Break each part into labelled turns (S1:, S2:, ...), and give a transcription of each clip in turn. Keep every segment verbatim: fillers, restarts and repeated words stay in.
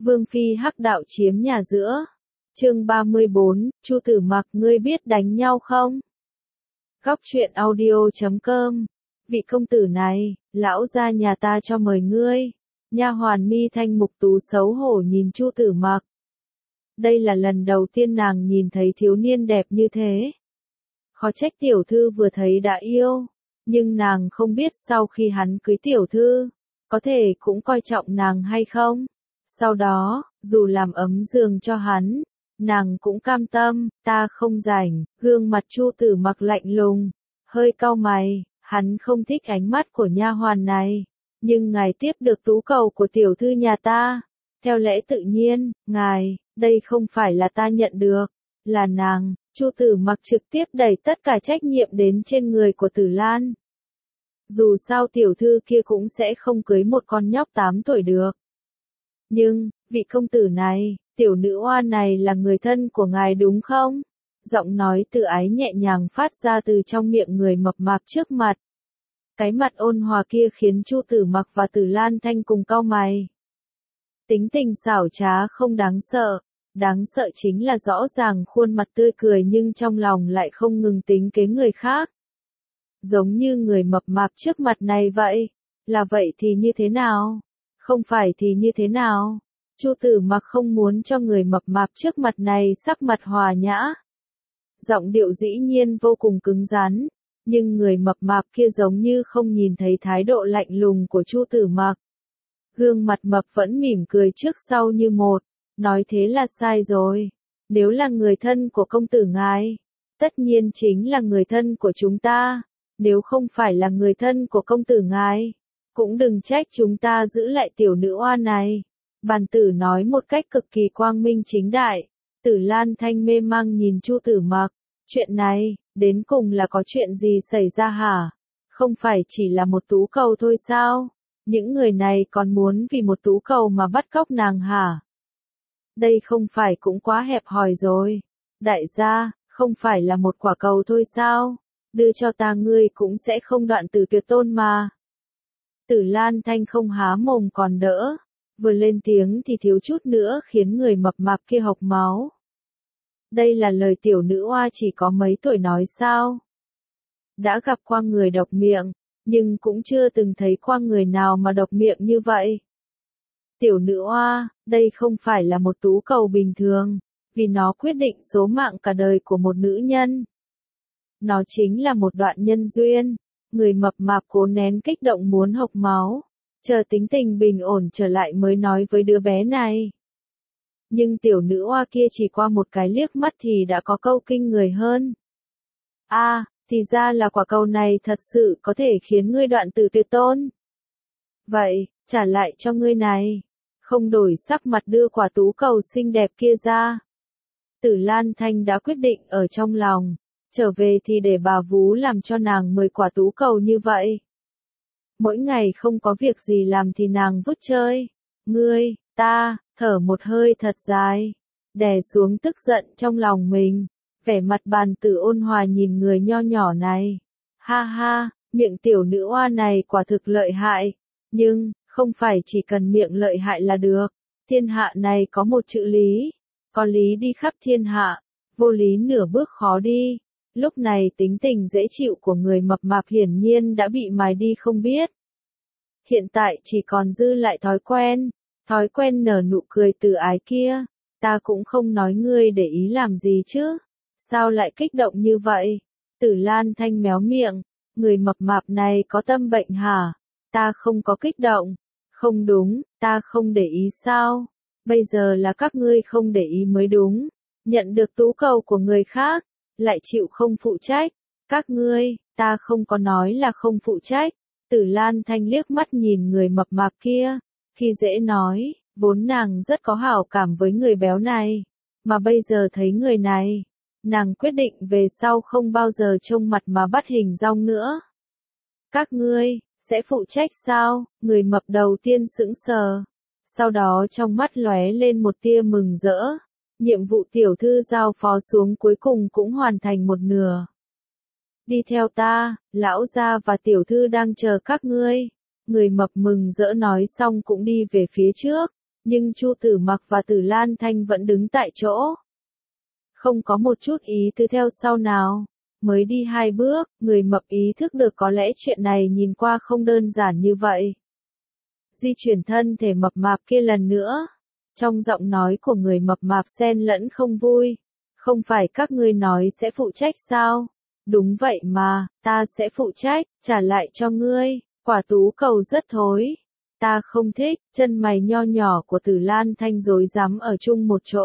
S1: Vương phi hắc đạo chiếm nhà giữa. Chương ba mươi bốn, Chu Tử Mặc, ngươi biết đánh nhau không? Góc truyện audio chấm com. Vị công tử này, lão gia nhà ta cho mời ngươi. Nha hoàn Mi Thanh Mục Tú xấu hổ nhìn Chu Tử Mặc. Đây là lần đầu tiên nàng nhìn thấy thiếu niên đẹp như thế. Khó trách tiểu thư vừa thấy đã yêu, nhưng nàng không biết sau khi hắn cưới tiểu thư, có thể cũng coi trọng nàng hay không. Sau đó, dù làm ấm giường cho hắn, nàng cũng cam tâm, ta không rảnh. Gương mặt Chu Tử Mặc lạnh lùng, hơi cau mày, hắn không thích ánh mắt của nha hoàn này, nhưng ngài tiếp được tú cầu của tiểu thư nhà ta, theo lẽ tự nhiên, ngài, đây không phải là ta nhận được, là nàng. Chu Tử Mặc trực tiếp đẩy tất cả trách nhiệm đến trên người của Tử Lan. Dù sao tiểu thư kia cũng sẽ không cưới một con nhóc tám tuổi được. Nhưng, vị công tử này, tiểu nữ oa này là người thân của ngài đúng không? Giọng nói tự ái nhẹ nhàng phát ra từ trong miệng người mập mạp trước mặt. Cái mặt ôn hòa kia khiến Chu Tử Mặc và Tử Lan Thanh cùng cau mày. Tính tình xảo trá không đáng sợ, đáng sợ chính là rõ ràng khuôn mặt tươi cười nhưng trong lòng lại không ngừng tính kế người khác. Giống như người mập mạp trước mặt này vậy, là vậy thì như thế nào? Không phải thì như thế nào? Chu Tử Mặc không muốn cho người mập mạp trước mặt này sắc mặt hòa nhã. Giọng điệu dĩ nhiên vô cùng cứng rắn, nhưng người mập mạp kia giống như không nhìn thấy thái độ lạnh lùng của Chu Tử Mặc. Gương mặt mập vẫn mỉm cười trước sau như một, nói thế là sai rồi. Nếu là người thân của công tử ngài, tất nhiên chính là người thân của chúng ta. Nếu không phải là người thân của công tử ngài, cũng đừng trách chúng ta giữ lại tiểu nữ oa này. Bàn tử nói một cách cực kỳ quang minh chính đại. Tử Lan Thanh mê mang nhìn Chu Tử Mặc. Chuyện này, đến cùng là có chuyện gì xảy ra hả? Không phải chỉ là một tú cầu thôi sao? Những người này còn muốn vì một tú cầu mà bắt cóc nàng hả? Đây không phải cũng quá hẹp hòi rồi. Đại gia, không phải là một quả cầu thôi sao? Đưa cho ta ngươi cũng sẽ không đoạn tử tuyệt tôn mà. Tử Lan Thanh không há mồm còn đỡ. Vừa lên tiếng thì thiếu chút nữa khiến người mập mạp kia hộc máu. Đây là lời tiểu nữ oa chỉ có mấy tuổi nói sao? Đã gặp qua người độc miệng, nhưng cũng chưa từng thấy qua người nào mà độc miệng như vậy. Tiểu nữ oa, đây không phải là một tú cầu bình thường, vì nó quyết định số mạng cả đời của một nữ nhân. Nó chính là một đoạn nhân duyên. Người mập mạp cố nén kích động muốn hộc máu, chờ tính tình bình ổn trở lại mới nói với đứa bé này. Nhưng tiểu nữ oa kia chỉ qua một cái liếc mắt thì đã có câu kinh người hơn. A, à, thì ra là quả cầu này thật sự có thể khiến ngươi đoạn tử tuyệt tôn. Vậy, trả lại cho ngươi này. Không đổi sắc mặt đưa quả tú cầu xinh đẹp kia ra. Tử Lan Thanh đã quyết định ở trong lòng. Trở về thì để bà vú làm cho nàng mười quả tú cầu như vậy. Mỗi ngày không có việc gì làm thì nàng vứt chơi. Ngươi, ta, thở một hơi thật dài, đè xuống tức giận trong lòng mình. Vẻ mặt bàn tử ôn hòa nhìn người nho nhỏ này. Ha ha, miệng tiểu nữ oa này quả thực lợi hại. Nhưng, không phải chỉ cần miệng lợi hại là được. Thiên hạ này có một chữ lý. Có lý đi khắp thiên hạ. Vô lý nửa bước khó đi. Lúc này tính tình dễ chịu của người mập mạp hiển nhiên đã bị mài đi không biết. Hiện tại chỉ còn dư lại thói quen, thói quen nở nụ cười từ ái kia. Ta cũng không nói ngươi để ý làm gì chứ. Sao lại kích động như vậy? Tử Lan Thanh méo miệng, người mập mạp này có tâm bệnh hả? Ta không có kích động. Không đúng, ta không để ý sao? Bây giờ là các ngươi không để ý mới đúng. Nhận được tú cầu của người khác, lại chịu không phụ trách. Các ngươi, ta không có nói là không phụ trách. Tử Lan Thanh liếc mắt nhìn người mập mạp kia. Khi dễ nói, vốn nàng rất có hảo cảm với người béo này. Mà bây giờ thấy người này, nàng quyết định về sau không bao giờ trông mặt mà bắt hình dong nữa. Các ngươi, sẽ phụ trách sao? Người mập đầu tiên sững sờ. Sau đó trong mắt lóe lên một tia mừng rỡ. Nhiệm vụ tiểu thư giao phó xuống cuối cùng cũng hoàn thành một nửa. Đi theo ta, lão gia và tiểu thư đang chờ các ngươi. Người mập mừng rỡ nói xong cũng đi về phía trước. nhưng Chu Tử Mặc và Tử Lan Thanh vẫn đứng tại chỗ. Không có một chút ý tứ theo sau nào. Mới đi hai bước, người mập ý thức được có lẽ chuyện này nhìn qua không đơn giản như vậy. Di chuyển thân thể mập mạp kia lần nữa. Trong giọng nói của người mập mạp xen lẫn không vui. Không phải các ngươi nói sẽ phụ trách sao? Đúng vậy mà, ta sẽ phụ trách, trả lại cho ngươi. Quả tú cầu rất thối. Ta không thích, chân mày nho nhỏ của Tử Lan Thanh rối rắm ở chung một chỗ.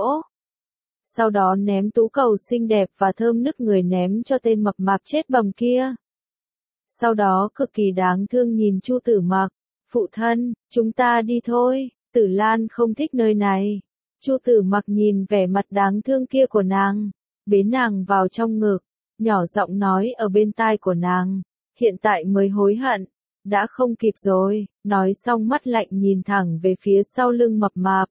S1: Sau đó ném tú cầu xinh đẹp và thơm nức người ném cho tên mập mạp chết bầm kia. Sau đó cực kỳ đáng thương nhìn Chu Tử Mặc, phụ thân, chúng ta đi thôi, Tử Lan không thích nơi này. Chu Tử Mặc nhìn vẻ mặt đáng thương kia của nàng, bế nàng vào trong ngực, nhỏ giọng nói ở bên tai của nàng, hiện tại mới hối hận, đã không kịp rồi, nói xong mắt lạnh nhìn thẳng về phía sau lưng mập mạp.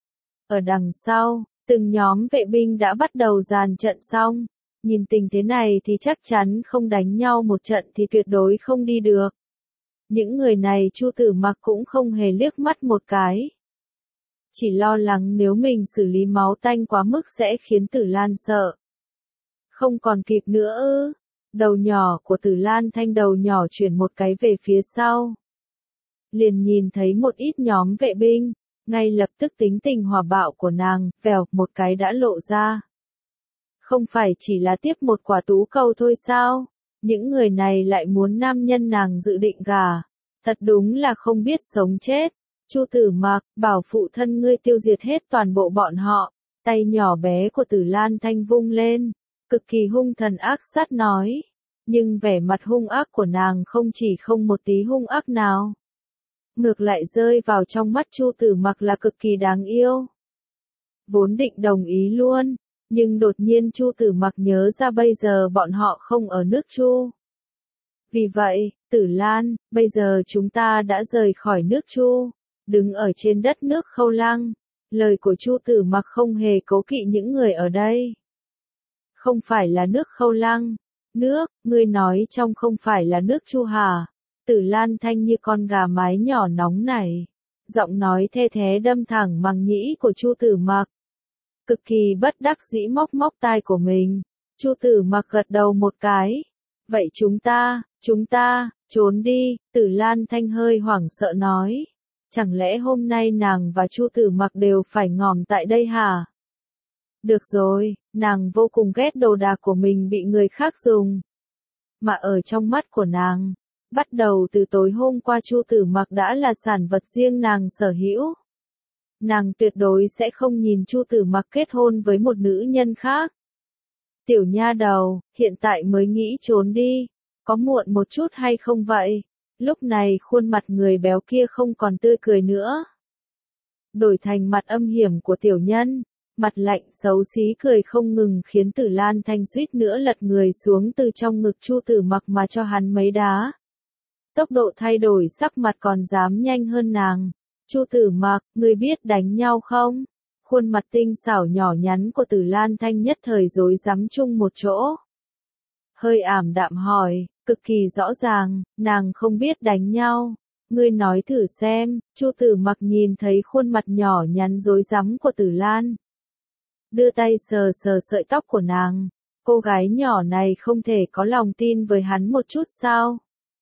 S1: Ở đằng sau, từng nhóm vệ binh đã bắt đầu dàn trận xong, nhìn tình thế này thì chắc chắn không đánh nhau một trận thì tuyệt đối không đi được. Những người này Chu Tử Mặc cũng không hề liếc mắt một cái. Chỉ lo lắng nếu mình xử lý máu tanh quá mức sẽ khiến Tử Lan sợ. Không còn kịp nữa ư. Đầu nhỏ của Tử Lan Thanh đầu nhỏ chuyển một cái về phía sau. Liền nhìn thấy một ít nhóm vệ binh, ngay lập tức tính tình hòa bạo của nàng, vèo, một cái đã lộ ra. Không phải chỉ là tiếp một quả tú cầu thôi sao? Những người này lại muốn nam nhân nàng dự định gả. Thật đúng là không biết sống chết. Chu Tử Mặc, bảo phụ thân ngươi tiêu diệt hết toàn bộ bọn họ. Tay nhỏ bé của Tử Lan Thanh vung lên, cực kỳ hung thần ác sát nói. Nhưng vẻ mặt hung ác của nàng không chỉ không một tí hung ác nào. Ngược lại rơi vào trong mắt Chu Tử Mặc là cực kỳ đáng yêu. Vốn định đồng ý luôn, nhưng đột nhiên Chu Tử Mặc nhớ ra bây giờ bọn họ không ở nước Chu. Vì vậy, Tử Lan, bây giờ chúng ta đã rời khỏi nước Chu, đứng ở trên đất nước Khâu Lăng. Lời của Chu Tử Mặc không hề cố kỵ những người ở đây. Không phải là nước Khâu Lăng. Nước, ngươi nói trong không phải là nước Chu hả? Tử Lan Thanh như con gà mái nhỏ nóng này. Giọng nói the thế đâm thẳng màng nhĩ của Chu Tử Mặc. Cực kỳ bất đắc dĩ móc móc tai của mình. Chu Tử Mặc gật đầu một cái. Vậy chúng ta, chúng ta, trốn đi, Tử Lan Thanh hơi hoảng sợ nói. Chẳng lẽ hôm nay nàng và Chu Tử Mặc đều phải ngòm tại đây hả? Được rồi, nàng vô cùng ghét đồ đạc của mình bị người khác dùng. Mà ở trong mắt của nàng, bắt đầu từ tối hôm qua Chu Tử Mặc đã là sản vật riêng nàng sở hữu. Nàng tuyệt đối sẽ không nhìn Chu Tử Mặc kết hôn với một nữ nhân khác. Tiểu nha đầu, hiện tại mới nghĩ trốn đi, có muộn một chút hay không vậy? Lúc này khuôn mặt người béo kia không còn tươi cười nữa. Đổi thành mặt âm hiểm của tiểu nhân, mặt lạnh xấu xí cười không ngừng khiến Tử Lan Thanh suýt nữa lật người xuống từ trong ngực Chu Tử Mặc mà cho hắn mấy đá. Tốc độ thay đổi sắc mặt còn dám nhanh hơn nàng. Chu Tử Mặc, ngươi biết đánh nhau không? Khuôn mặt tinh xảo nhỏ nhắn của Tử Lan Thanh nhất thời rối rắm chung một chỗ. Hơi ảm đạm hỏi, cực kỳ rõ ràng, nàng không biết đánh nhau. Ngươi nói thử xem. Chu Tử Mặc nhìn thấy khuôn mặt nhỏ nhắn rối rắm của Tử Lan. Đưa tay sờ sờ sợi tóc của nàng. Cô gái nhỏ này không thể có lòng tin với hắn một chút sao?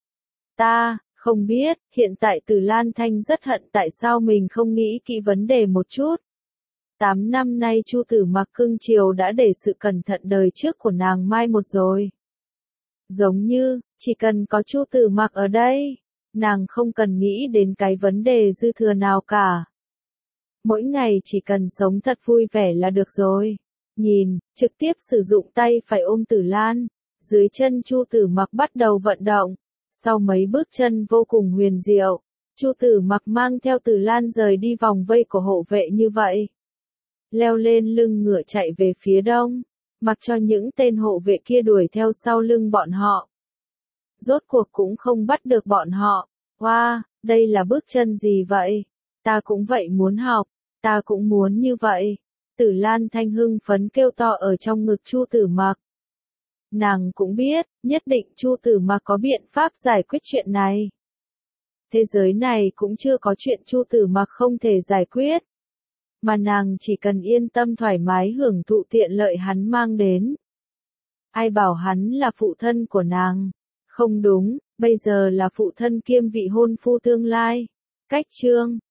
S1: Ta, không biết, hiện tại Tử Lan Thanh rất hận tại sao mình không nghĩ kỹ vấn đề một chút. Tám năm nay Chu Tử Mặc cưng chiều đã để sự cẩn thận đời trước của nàng mai một rồi. Giống như, chỉ cần có Chu Tử Mặc ở đây, nàng không cần nghĩ đến cái vấn đề dư thừa nào cả. Mỗi ngày chỉ cần sống thật vui vẻ là được rồi. Nhìn, trực tiếp sử dụng tay phải ôm Tử Lan, dưới chân Chu Tử Mặc bắt đầu vận động. Sau mấy bước chân vô cùng huyền diệu, Chu Tử Mặc mang theo Tử Lan rời đi vòng vây của hộ vệ như vậy. Leo lên lưng ngựa chạy về phía đông, mặc cho những tên hộ vệ kia đuổi theo sau lưng bọn họ. Rốt cuộc cũng không bắt được bọn họ. Wow, đây là bước chân gì vậy? Ta cũng vậy muốn học, ta cũng muốn như vậy. Tử Lan Thanh hưng phấn kêu to ở trong ngực Chu Tử Mặc. Nàng cũng biết, nhất định Chu Tử Mặc có biện pháp giải quyết chuyện này. Thế giới này cũng chưa có chuyện Chu Tử Mặc không thể giải quyết. Mà nàng chỉ cần yên tâm thoải mái hưởng thụ tiện lợi hắn mang đến. Ai bảo hắn là phụ thân của nàng? Không đúng, bây giờ là phụ thân kiêm vị hôn phu tương lai. Cách chương